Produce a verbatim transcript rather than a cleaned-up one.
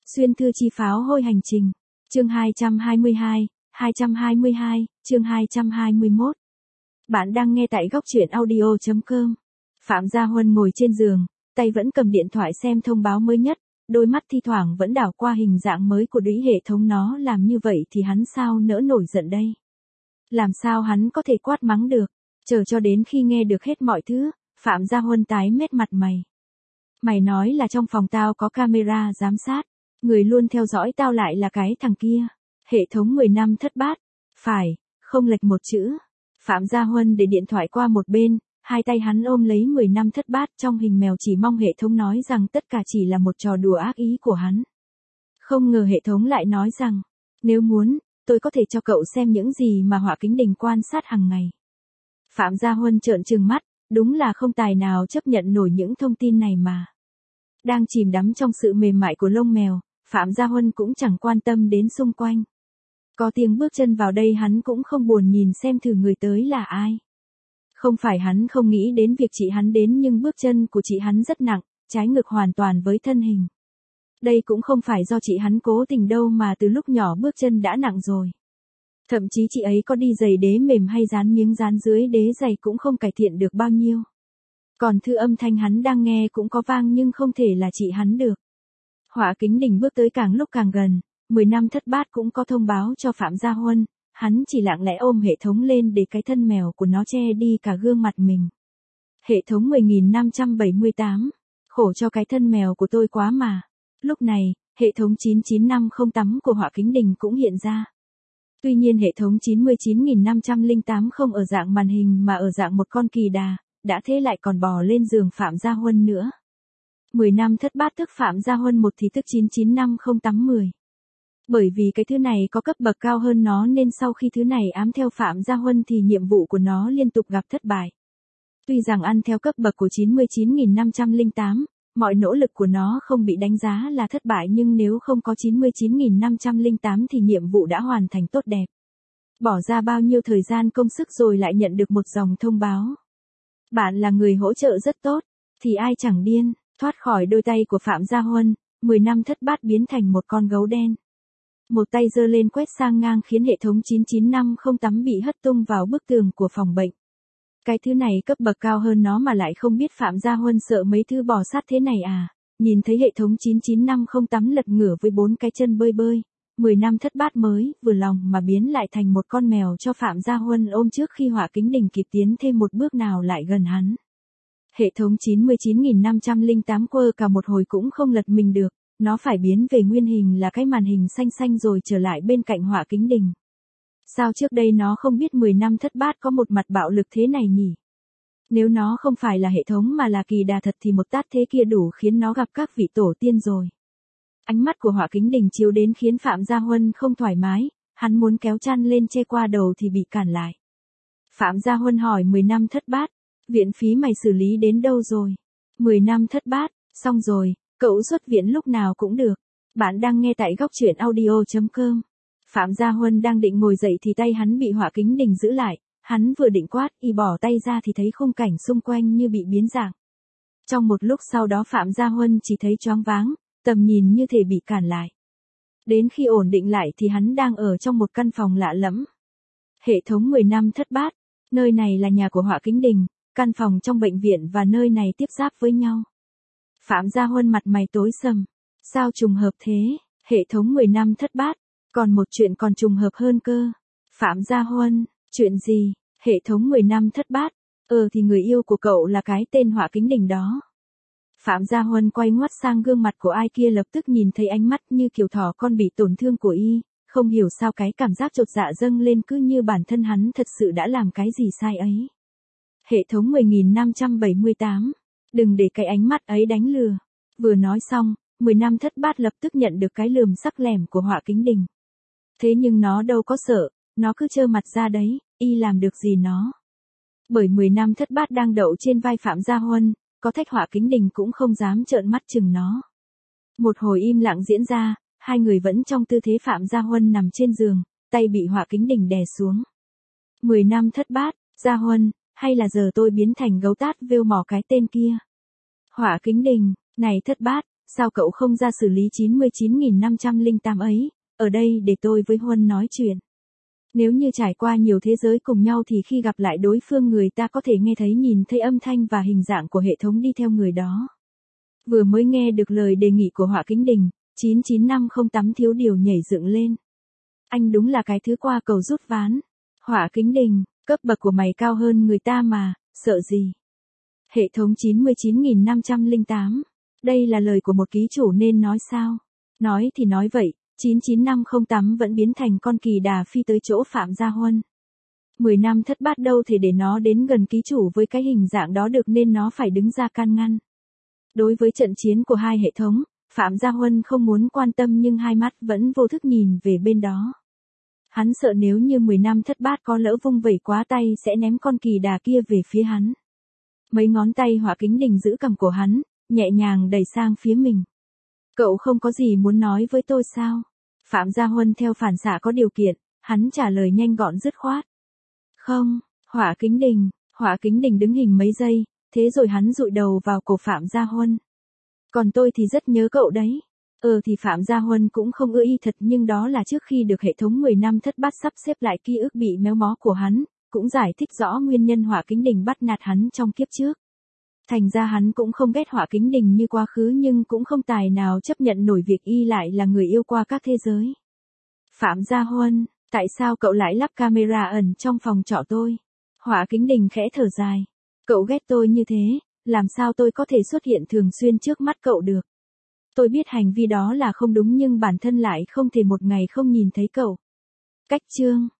Xuyên thư chi pháo hôi hành trình. Chương hai trăm hai mươi hai, hai trăm hai mươi hai, chương hai trăm hai mươi mốt. Bạn đang nghe tại góc truyện audio chấm com. Phạm Gia Huân ngồi trên giường, tay vẫn cầm điện thoại xem thông báo mới nhất, đôi mắt thi thoảng vẫn đảo qua hình dạng mới của đũy hệ thống. Nó làm như vậy thì hắn sao nỡ nổi giận đây? Làm sao hắn có thể quát mắng được? Chờ cho đến khi nghe được hết mọi thứ, Phạm Gia Huân tái mét mặt mày. Mày nói là trong phòng tao có camera giám sát, người luôn theo dõi tao lại là cái thằng kia. Hệ thống mười năm thất bát. Phải, không lệch một chữ. Phạm Gia Huân để điện thoại qua một bên, hai tay hắn ôm lấy mười năm thất bát trong hình mèo, chỉ mong hệ thống nói rằng tất cả chỉ là một trò đùa ác ý của hắn. Không ngờ hệ thống lại nói rằng, nếu muốn, tôi có thể cho cậu xem những gì mà Họa Kính Đình quan sát hàng ngày. Phạm Gia Huân trợn trừng mắt, đúng là không tài nào chấp nhận nổi những thông tin này mà. Đang chìm đắm trong sự mềm mại của lông mèo, Phạm Gia Huân cũng chẳng quan tâm đến xung quanh. Có tiếng bước chân vào đây hắn cũng không buồn nhìn xem thử người tới là ai. Không phải hắn không nghĩ đến việc chị hắn đến, nhưng bước chân của chị hắn rất nặng, trái ngược hoàn toàn với thân hình. Đây cũng không phải do chị hắn cố tình đâu, mà từ lúc nhỏ bước chân đã nặng rồi. Thậm chí chị ấy có đi giày đế mềm hay dán miếng dán dưới đế giày cũng không cải thiện được bao nhiêu. Còn thư âm thanh hắn đang nghe cũng có vang, nhưng không thể là chị hắn được. Họa Kính Đình bước tới càng lúc càng gần, mười năm thất bát cũng có thông báo cho Phạm Gia Huân, hắn chỉ lặng lẽ ôm hệ thống lên để cái thân mèo của nó che đi cả gương mặt mình. Hệ thống mười nghìn năm trăm bảy mươi tám, khổ cho cái thân mèo của tôi quá mà. Lúc này, hệ thống chín chín năm không tám của Họa Kính Đình cũng hiện ra. Tuy nhiên hệ thống chín mươi chín nghìn năm trăm lẻ tám không ở dạng màn hình mà ở dạng một con kỳ đà, đã thế lại còn bò lên giường Phạm Gia Huân nữa. mười năm thất bát tức Phạm Gia Huân một thì tức chín chín năm không tám mười. Bởi vì cái thứ này có cấp bậc cao hơn nó nên sau khi thứ này ám theo Phạm Gia Huân thì nhiệm vụ của nó liên tục gặp thất bại. Tuy rằng ăn theo cấp bậc của chín mươi chín nghìn năm trăm lẻ tám, mọi nỗ lực của nó không bị đánh giá là thất bại, nhưng nếu không có chín mươi chín nghìn năm trăm lẻ tám thì nhiệm vụ đã hoàn thành tốt đẹp. Bỏ ra bao nhiêu thời gian công sức rồi lại nhận được một dòng thông báo. Bạn là người hỗ trợ rất tốt, thì ai chẳng điên. Thoát khỏi đôi tay của Phạm Gia Huân, mười năm thất bát biến thành một con gấu đen. Một tay giơ lên quét sang ngang khiến hệ thống chín chín năm không tám bị hất tung vào bức tường của phòng bệnh. Cái thứ này cấp bậc cao hơn nó mà lại không biết Phạm Gia Huân sợ mấy thứ bò sát thế này à. Nhìn thấy hệ thống chín chín năm không tám lật ngửa với bốn cái chân bơi bơi, mười năm thất bát mới vừa lòng mà biến lại thành một con mèo cho Phạm Gia Huân ôm trước khi Họa Kính Đình kịp tiến thêm một bước nào lại gần hắn. Hệ thống chín mươi chín nghìn năm trăm lẻ tám quơ cả một hồi cũng không lật mình được, nó phải biến về nguyên hình là cái màn hình xanh xanh rồi trở lại bên cạnh Họa Kính Đình. Sao trước đây nó không biết mười năm thất bát có một mặt bạo lực thế này nhỉ? Nếu nó không phải là hệ thống mà là kỳ đà thật thì một tát thế kia đủ khiến nó gặp các vị tổ tiên rồi. Ánh mắt của Họa Kính Đình chiếu đến khiến Phạm Gia Huân không thoải mái, hắn muốn kéo chăn lên che qua đầu thì bị cản lại. Phạm Gia Huân hỏi mười năm thất bát, viện phí mày xử lý đến đâu rồi? mười năm thất bát, xong rồi, cậu xuất viện lúc nào cũng được. Bạn đang nghe tại góc truyện audio chấm com. Phạm Gia Huân đang định ngồi dậy thì tay hắn bị Họa Kính Đình giữ lại, hắn vừa định quát y bỏ tay ra thì thấy khung cảnh xung quanh như bị biến dạng. Trong một lúc sau đó Phạm Gia Huân chỉ thấy choáng váng, tầm nhìn như thể bị cản lại. Đến khi ổn định lại thì hắn đang ở trong một căn phòng lạ lẫm. Hệ thống mười năm thất bát, nơi này là nhà của Họa Kính Đình, căn phòng trong bệnh viện và nơi này tiếp giáp với nhau. Phạm Gia Huân mặt mày tối sầm, sao trùng hợp thế? Hệ thống mười năm thất bát, còn một chuyện còn trùng hợp hơn cơ. Phạm Gia Huân, chuyện gì? Hệ thống mười năm thất bát, ờ thì người yêu của cậu là cái tên Họa Kính Đình đó. Phạm Gia Huân quay ngoắt sang gương mặt của ai kia, lập tức nhìn thấy ánh mắt như kiểu thỏ con bị tổn thương của y, không hiểu sao cái cảm giác chột dạ dâng lên, cứ như bản thân hắn thật sự đã làm cái gì sai ấy. Hệ thống mười nghìn năm trăm bảy mươi tám, đừng để cái ánh mắt ấy đánh lừa. Vừa nói xong, mười năm thất bát lập tức nhận được cái lườm sắc lẻm của Họa Kính Đình. Thế nhưng nó đâu có sợ, nó cứ trơ mặt ra đấy, y làm được gì nó. Bởi mười năm thất bát đang đậu trên vai Phạm Gia Huân, có thách Họa Kính Đình cũng không dám trợn mắt chừng nó. Một hồi im lặng diễn ra, hai người vẫn trong tư thế Phạm Gia Huân nằm trên giường, tay bị Họa Kính Đình đè xuống. mười năm thất bát, Gia Huân, hay là giờ tôi biến thành gấu tát vêu mỏ cái tên kia? Họa Kính Đình, này thất bát, sao cậu không ra xử lý chín mươi chín nghìn năm trăm lẻ tám ấy, ở đây để tôi với Huân nói chuyện. Nếu như trải qua nhiều thế giới cùng nhau thì khi gặp lại đối phương người ta có thể nghe thấy nhìn thấy âm thanh và hình dạng của hệ thống đi theo người đó. Vừa mới nghe được lời đề nghị của Họa Kính Đình, chín chín năm không tám thiếu điều nhảy dựng lên. Anh đúng là cái thứ qua cầu rút ván. Họa Kính Đình, cấp bậc của mày cao hơn người ta mà, sợ gì? Hệ thống chín mươi chín nghìn năm trăm lẻ tám. Đây là lời của một ký chủ nên nói sao? Nói thì nói vậy, chín chín năm không tám vẫn biến thành con kỳ đà phi tới chỗ Phạm Gia Huân. mười năm thất bát đâu thể để nó đến gần ký chủ với cái hình dạng đó được nên nó phải đứng ra can ngăn. Đối với trận chiến của hai hệ thống, Phạm Gia Huân không muốn quan tâm nhưng hai mắt vẫn vô thức nhìn về bên đó. Hắn sợ nếu như mười năm thất bát có lỡ vung vẩy quá tay sẽ ném con kỳ đà kia về phía hắn. Mấy ngón tay Họa Kính Đình giữ cầm của hắn, nhẹ nhàng đẩy sang phía mình. Cậu không có gì muốn nói với tôi sao? Phạm Gia Huân theo phản xạ có điều kiện, hắn trả lời nhanh gọn dứt khoát. Không, Họa Kính Đình, Họa Kính Đình đứng hình mấy giây, thế rồi hắn dụi đầu vào cổ Phạm Gia Huân. Còn tôi thì rất nhớ cậu đấy. Ờ thì Phạm Gia Huân cũng không ưa y thật nhưng đó là trước khi được hệ thống mười năm thất bát sắp xếp lại ký ức bị méo mó của hắn, cũng giải thích rõ nguyên nhân Họa Kính Đình bắt nạt hắn trong kiếp trước. Thành ra hắn cũng không ghét Họa Kính Đình như quá khứ nhưng cũng không tài nào chấp nhận nổi việc y lại là người yêu qua các thế giới. Phạm Gia Huân, tại sao cậu lại lắp camera ẩn trong phòng trọ tôi? Họa Kính Đình khẽ thở dài. Cậu ghét tôi như thế, làm sao tôi có thể xuất hiện thường xuyên trước mắt cậu được? Tôi biết hành vi đó là không đúng nhưng bản thân lại không thể một ngày không nhìn thấy cậu. Cách chương